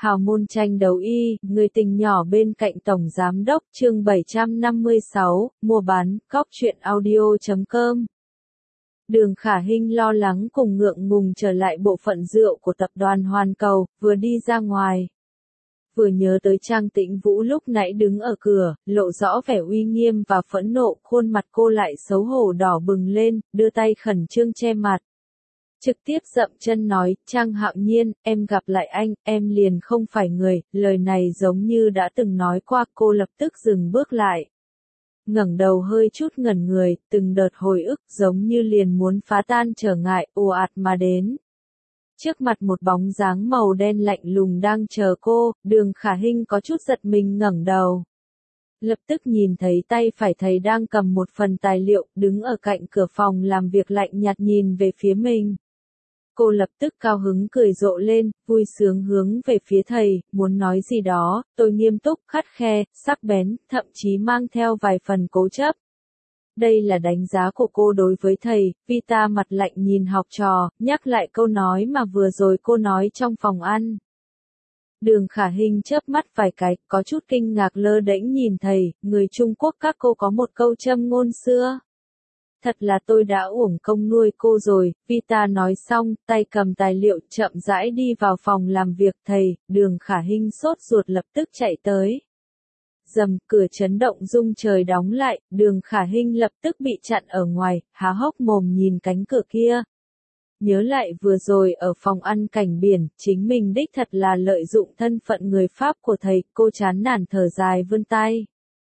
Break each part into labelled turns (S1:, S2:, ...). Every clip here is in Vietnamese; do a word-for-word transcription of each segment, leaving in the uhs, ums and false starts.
S1: Hào môn tranh đấu y, người tình nhỏ bên cạnh Tổng Giám đốc, chương bảy trăm năm mươi sáu, mua bán, cóc truyện audio chấm com. Đường Khả Hinh lo lắng cùng ngượng ngùng trở lại bộ phận rượu của tập đoàn Hoàn Cầu, vừa đi ra ngoài. Vừa nhớ tới Trang Tĩnh Vũ lúc nãy đứng ở cửa, lộ rõ vẻ uy nghiêm và phẫn nộ, khuôn mặt cô lại xấu hổ đỏ bừng lên, đưa tay khẩn trương che mặt. Trực tiếp dậm chân nói, Trang Hạo Nhiên, em gặp lại anh, em liền không phải người, lời này giống như đã từng nói qua, cô lập tức dừng bước lại. Ngẩng đầu hơi chút ngẩn người, từng đợt hồi ức giống như liền muốn phá tan trở ngại, ồ ạt mà đến. Trước mặt một bóng dáng màu đen lạnh lùng đang chờ cô, Đường Khả Hinh có chút giật mình ngẩng đầu. Lập tức nhìn thấy tay phải thầy đang cầm một phần tài liệu, đứng ở cạnh cửa phòng làm việc lạnh nhạt nhìn về phía mình. Cô lập tức cao hứng cười rộ lên, vui sướng hướng về phía thầy, muốn nói gì đó, tôi nghiêm túc, khắt khe, sắc bén, thậm chí mang theo vài phần cố chấp. Đây là đánh giá của cô đối với thầy, Vita mặt lạnh nhìn học trò, nhắc lại câu nói mà vừa rồi cô nói trong phòng ăn. Đường Khả Hinh chớp mắt vài cái, có chút kinh ngạc lơ đễnh nhìn thầy, người Trung Quốc các cô có một câu châm ngôn xưa. Thật là tôi đã uổng công nuôi cô rồi, Vita nói xong, tay cầm tài liệu chậm rãi đi vào phòng làm việc thầy, Đường Khả Hinh sốt ruột lập tức chạy tới. Dầm, cửa chấn động rung trời đóng lại, Đường Khả Hinh lập tức bị chặn ở ngoài, há hốc mồm nhìn cánh cửa kia. Nhớ lại vừa rồi ở phòng ăn cảnh biển, chính mình đích thật là lợi dụng thân phận người Pháp của thầy, cô chán nản thở dài vươn tay.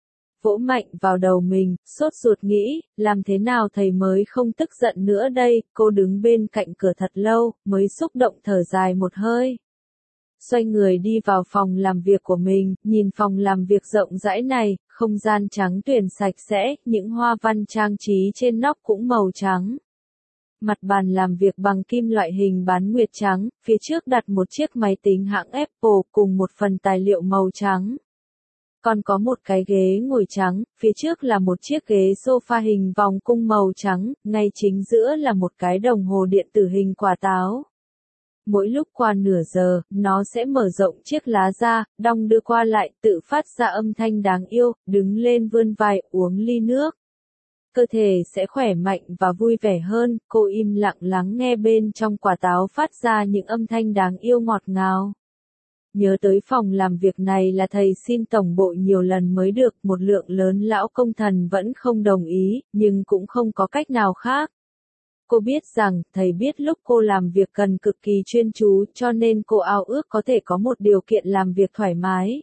S1: Vỗ mạnh vào đầu mình, sốt ruột nghĩ, làm thế nào thầy mới không tức giận nữa đây, cô đứng bên cạnh cửa thật lâu, mới xúc động thở dài một hơi. Xoay người đi vào phòng làm việc của mình, nhìn phòng làm việc rộng rãi này, không gian trắng tuyển sạch sẽ, những hoa văn trang trí trên nóc cũng màu trắng. Mặt bàn làm việc bằng kim loại hình bán nguyệt trắng, phía trước đặt một chiếc máy tính hãng Apple cùng một phần tài liệu màu trắng. Còn có một cái ghế ngồi trắng, phía trước là một chiếc ghế sofa hình vòng cung màu trắng, ngay chính giữa là một cái đồng hồ điện tử hình quả táo. Mỗi lúc qua nửa giờ, nó sẽ mở rộng chiếc lá ra, đong đưa qua lại, tự phát ra âm thanh đáng yêu, đứng lên vươn vai, uống ly nước. Cơ thể sẽ khỏe mạnh và vui vẻ hơn, cô im lặng lắng nghe bên trong quả táo phát ra những âm thanh đáng yêu ngọt ngào. Nhớ tới phòng làm việc này là thầy xin tổng bộ nhiều lần mới được, một lượng lớn lão công thần vẫn không đồng ý, nhưng cũng không có cách nào khác. Cô biết rằng, thầy biết lúc cô làm việc cần cực kỳ chuyên chú, cho nên cô ao ước có thể có một điều kiện làm việc thoải mái.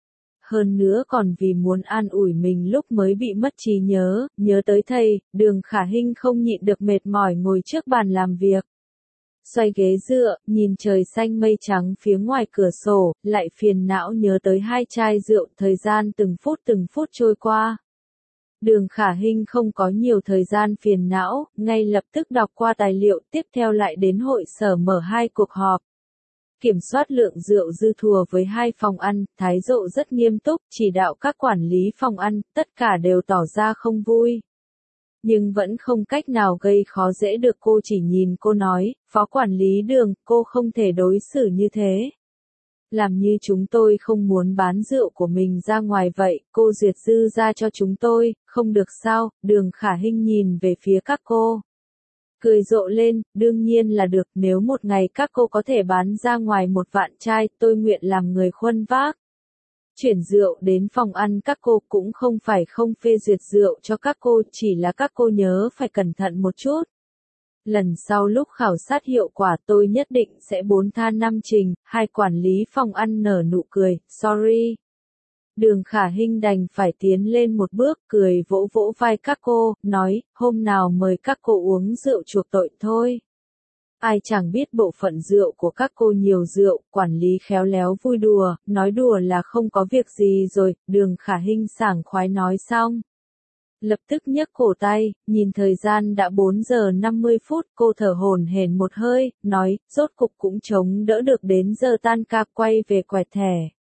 S1: Hơn nữa còn vì muốn an ủi mình lúc mới bị mất trí nhớ, nhớ tới thầy, Đường Khả Hinh không nhịn được mệt mỏi ngồi trước bàn làm việc. Xoay ghế dựa, nhìn trời xanh mây trắng phía ngoài cửa sổ, lại phiền não nhớ tới hai chai rượu, thời gian từng phút từng phút trôi qua. Đường Khả Hinh không có nhiều thời gian phiền não, ngay lập tức đọc qua tài liệu, tiếp theo lại đến hội sở mở hai cuộc họp. Kiểm soát lượng rượu dư thừa với hai phòng ăn, thái độ rất nghiêm túc, chỉ đạo các quản lý phòng ăn, tất cả đều tỏ ra không vui. Nhưng vẫn không cách nào gây khó dễ được cô, chỉ nhìn cô nói, phó quản lý Đường, cô không thể đối xử như thế. Làm như chúng tôi không muốn bán rượu của mình ra ngoài vậy, cô duyệt dư ra cho chúng tôi, không được sao, Đường Khả Hinh nhìn về phía các cô. Cười rộ lên, đương nhiên là được, nếu một ngày các cô có thể bán ra ngoài một vạn chai, tôi nguyện làm người khuân vác. Chuyển rượu đến phòng ăn các cô cũng không phải không phê duyệt rượu cho các cô, chỉ là các cô nhớ phải cẩn thận một chút. Lần sau lúc khảo sát hiệu quả tôi nhất định sẽ bốn tha năm trình, hai quản lý phòng ăn nở nụ cười, sorry. Đường Khả Hinh đành phải tiến lên một bước, cười vỗ vỗ vai các cô, nói, hôm nào mời các cô uống rượu chuộc tội thôi. Ai chẳng biết bộ phận rượu của các cô nhiều rượu, quản lý khéo léo vui đùa, nói đùa là không có việc gì rồi, Đường Khả Hinh sảng khoái nói xong. Lập tức nhấc cổ tay, nhìn thời gian đã bốn giờ năm mươi phút, cô thở hổn hển một hơi, nói, rốt cục cũng chống đỡ được đến giờ tan ca, quay về quẹt thẻ.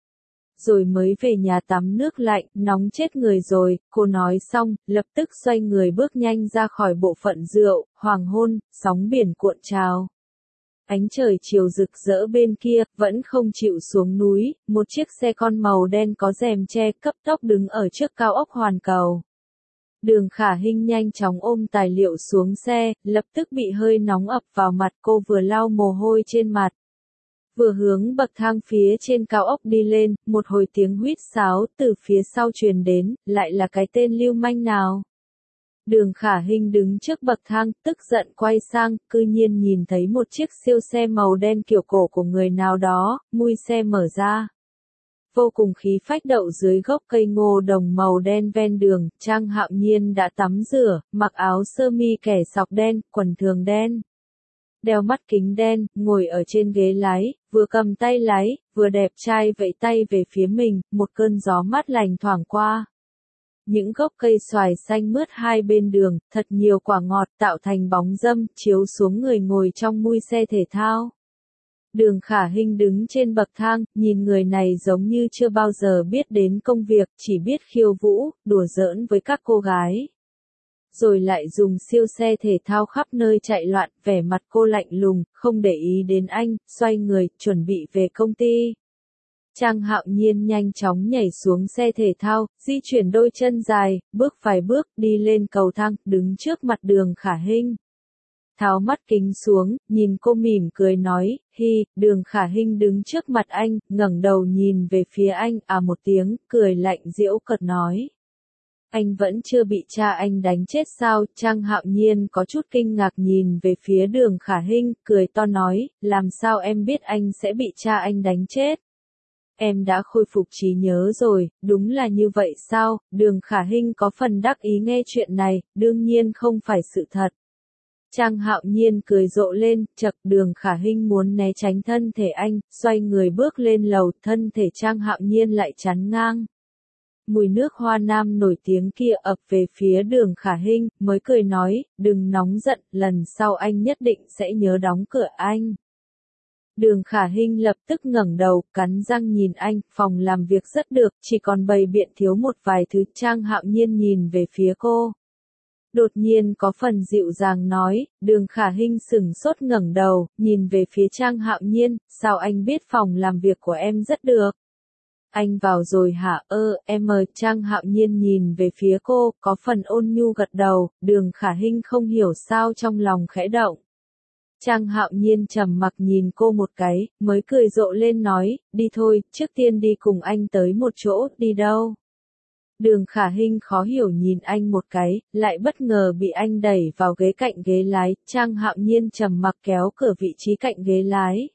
S1: Rồi mới về nhà tắm nước lạnh, nóng chết người rồi, cô nói xong, lập tức xoay người bước nhanh ra khỏi bộ phận rượu, hoàng hôn, sóng biển cuộn trào. Ánh trời chiều rực rỡ bên kia, vẫn không chịu xuống núi, một chiếc xe con màu đen có rèm che cấp tốc đứng ở trước cao ốc Hoàn Cầu. Đường Khả Hinh nhanh chóng ôm tài liệu xuống xe, lập tức bị hơi nóng ập vào mặt, cô vừa lau mồ hôi trên mặt. Vừa hướng bậc thang phía trên cao ốc đi lên, một hồi tiếng huýt sáo từ phía sau truyền đến, lại là cái tên lưu manh nào. Đường Khả Hinh đứng trước bậc thang, tức giận quay sang, cư nhiên nhìn thấy một chiếc siêu xe màu đen kiểu cổ của người nào đó, mui xe mở ra. Vô cùng khí phách đậu dưới gốc cây ngô đồng màu đen ven đường, Trang Hạo Nhiên đã tắm rửa, mặc áo sơ mi kẻ sọc đen, quần thường đen. Đeo mắt kính đen, ngồi ở trên ghế lái, vừa cầm tay lái, vừa đẹp trai vẫy tay về phía mình, một cơn gió mát lành thoảng qua. Những gốc cây xoài xanh mướt hai bên đường, thật nhiều quả ngọt tạo thành bóng râm, chiếu xuống người ngồi trong mui xe thể thao. Đường Khả Hinh đứng trên bậc thang, nhìn người này giống như chưa bao giờ biết đến công việc, chỉ biết khiêu vũ, đùa giỡn với các cô gái. Rồi lại dùng siêu xe thể thao khắp nơi chạy loạn, vẻ mặt cô lạnh lùng, không để ý đến anh, xoay người, chuẩn bị về công ty. Trang Hạo Nhiên nhanh chóng nhảy xuống xe thể thao, di chuyển đôi chân dài, bước vài bước, đi lên cầu thang, đứng trước mặt Đường Khả Hinh. Tháo mắt kính xuống, nhìn cô mỉm cười nói, hi, Đường Khả Hinh đứng trước mặt anh, ngẩng đầu nhìn về phía anh, à một tiếng, cười lạnh giễu cợt nói. Anh vẫn chưa bị cha anh đánh chết sao? Trang Hạo Nhiên có chút kinh ngạc nhìn về phía Đường Khả Hinh, cười to nói, làm sao em biết anh sẽ bị cha anh đánh chết? Em đã khôi phục trí nhớ rồi, đúng là như vậy sao? Đường Khả Hinh có phần đắc ý nghe chuyện này, đương nhiên không phải sự thật. Trang Hạo Nhiên cười rộ lên, chậc, Đường Khả Hinh muốn né tránh thân thể anh, xoay người bước lên lầu, thân thể Trang Hạo Nhiên lại chắn ngang. Mùi nước hoa nam nổi tiếng kia ập về phía Đường Khả Hinh, mới cười nói, đừng nóng giận, lần sau anh nhất định sẽ nhớ đóng cửa anh. Đường Khả Hinh lập tức ngẩng đầu, cắn răng nhìn anh, phòng làm việc rất được, chỉ còn bày biện thiếu một vài thứ. Trang Hạo Nhiên nhìn về phía cô. Đột nhiên có phần dịu dàng nói, Đường Khả Hinh sửng sốt ngẩng đầu, nhìn về phía Trang Hạo Nhiên, sao anh biết phòng làm việc của em rất được? Anh vào rồi hả? Ơ, em mời. Trang Hạo Nhiên nhìn về phía cô, có phần ôn nhu gật đầu, Đường Khả Hinh không hiểu sao trong lòng khẽ động. Trang Hạo Nhiên trầm mặc nhìn cô một cái, mới cười rộ lên nói, đi thôi, trước tiên đi cùng anh tới một chỗ, đi đâu? Đường Khả Hinh khó hiểu nhìn anh một cái, lại bất ngờ bị anh đẩy vào ghế cạnh ghế lái, Trang Hạo Nhiên trầm mặc kéo cửa vị trí cạnh ghế lái.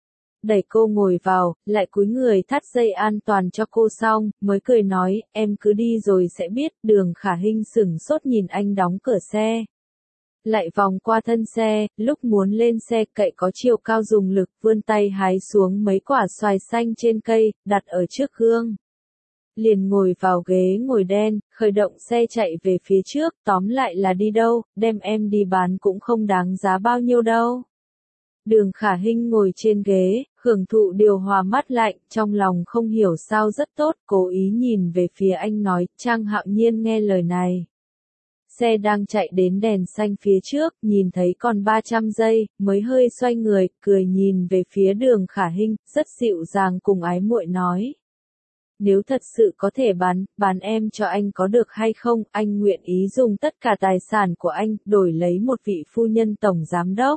S1: Đẩy cô ngồi vào, lại cúi người thắt dây an toàn cho cô xong, mới cười nói, em cứ đi rồi sẽ biết. Đường Khả Hinh sửng sốt nhìn anh đóng cửa xe. Lại vòng qua thân xe, lúc muốn lên xe cậy có chiều cao dùng lực vươn tay hái xuống mấy quả xoài xanh trên cây, đặt ở trước gương. Liền ngồi vào ghế ngồi đen, khởi động xe chạy về phía trước, tóm lại là đi đâu, đem em đi bán cũng không đáng giá bao nhiêu đâu. Đường Khả Hinh ngồi trên ghế, hưởng thụ điều hòa mát lạnh, trong lòng không hiểu sao rất tốt, cố ý nhìn về phía anh nói, Trang Hạo Nhiên nghe lời này. Xe đang chạy đến đèn xanh phía trước, nhìn thấy còn ba trăm giây, mới hơi xoay người, cười nhìn về phía Đường Khả Hinh, rất dịu dàng cùng ái muội nói. Nếu thật sự có thể bán, bán em cho anh có được hay không, anh nguyện ý dùng tất cả tài sản của anh, đổi lấy một vị phu nhân tổng giám đốc.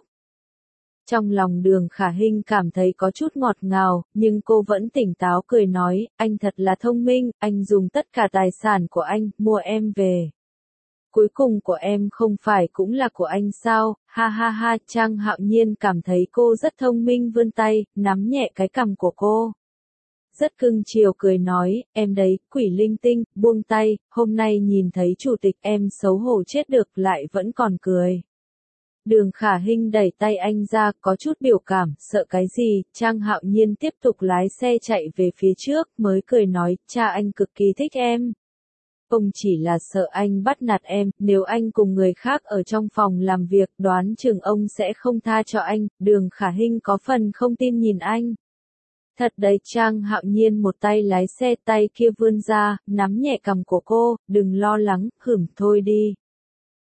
S1: Trong lòng Đường Khả Hinh cảm thấy có chút ngọt ngào, nhưng cô vẫn tỉnh táo cười nói, anh thật là thông minh, anh dùng tất cả tài sản của anh, mua em về. Cuối cùng của em không phải cũng là của anh sao, ha ha ha. Trang Hạo Nhiên cảm thấy cô rất thông minh, vươn tay, nắm nhẹ cái cằm của cô. Rất cưng chiều cười nói, em đấy, quỷ linh tinh, buông tay, hôm nay nhìn thấy chủ tịch em xấu hổ chết được lại vẫn còn cười. Đường Khả Hinh đẩy tay anh ra, có chút biểu cảm, sợ cái gì. Trang Hạo Nhiên tiếp tục lái xe chạy về phía trước, mới cười nói, cha anh cực kỳ thích em. Ông chỉ là sợ anh bắt nạt em, nếu anh cùng người khác ở trong phòng làm việc, đoán chừng ông sẽ không tha cho anh. Đường Khả Hinh có phần không tin nhìn anh. Thật đấy. Trang Hạo Nhiên một tay lái xe, tay kia vươn ra, nắm nhẹ cằm của cô, đừng lo lắng, hửm thôi đi.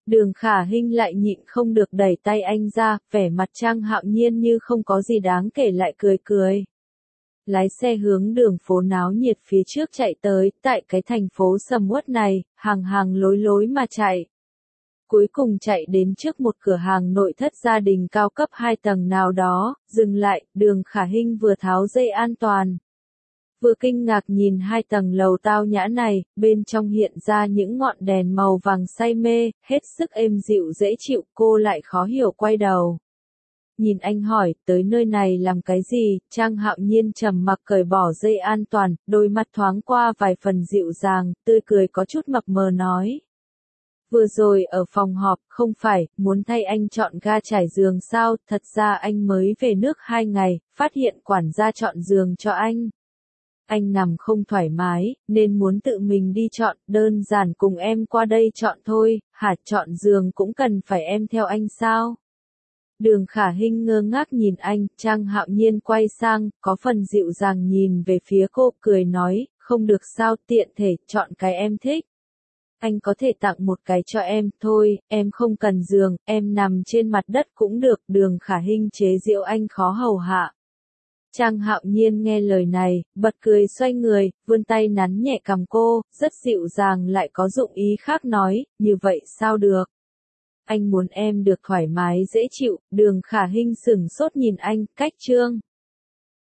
S1: Đường Khả Hinh lại nhịn không được đẩy tay anh ra, vẻ mặt Trang Hạo Nhiên như không có gì đáng kể lại cười cười. Lái xe hướng đường phố náo nhiệt phía trước chạy tới, tại cái thành phố sầm uất này, hàng hàng lối lối mà chạy. Cuối cùng chạy đến trước một cửa hàng nội thất gia đình cao cấp hai tầng nào đó, dừng lại, Đường Khả Hinh vừa tháo dây an toàn. Vừa kinh ngạc nhìn hai tầng lầu tao nhã này, bên trong hiện ra những ngọn đèn màu vàng say mê, hết sức êm dịu dễ chịu, cô lại khó hiểu quay đầu. Nhìn anh hỏi, tới nơi này làm cái gì, Trang Hạo Nhiên trầm mặc cởi bỏ dây an toàn, đôi mắt thoáng qua vài phần dịu dàng, tươi cười có chút mập mờ nói. Vừa rồi ở phòng họp, không phải, muốn thay anh chọn ga trải giường sao, thật ra anh mới về nước hai ngày, phát hiện quản gia chọn giường cho anh. Anh nằm không thoải mái, nên muốn tự mình đi chọn, đơn giản cùng em qua đây chọn thôi, hả chọn giường cũng cần phải em theo anh sao? Đường Khả Hinh ngơ ngác nhìn anh, Trang Hạo Nhiên quay sang, có phần dịu dàng nhìn về phía cô, cười nói, không được sao, tiện thể, chọn cái em thích. Anh có thể tặng một cái cho em, thôi, em không cần giường, em nằm trên mặt đất cũng được, Đường Khả Hinh chế giễu anh khó hầu hạ. Trang Hạo Nhiên nghe lời này, bật cười xoay người, vươn tay nắn nhẹ cằm cô, rất dịu dàng lại có dụng ý khác nói, như vậy sao được? Anh muốn em được thoải mái dễ chịu, Đường Khả Hinh sửng sốt nhìn anh, cách trương.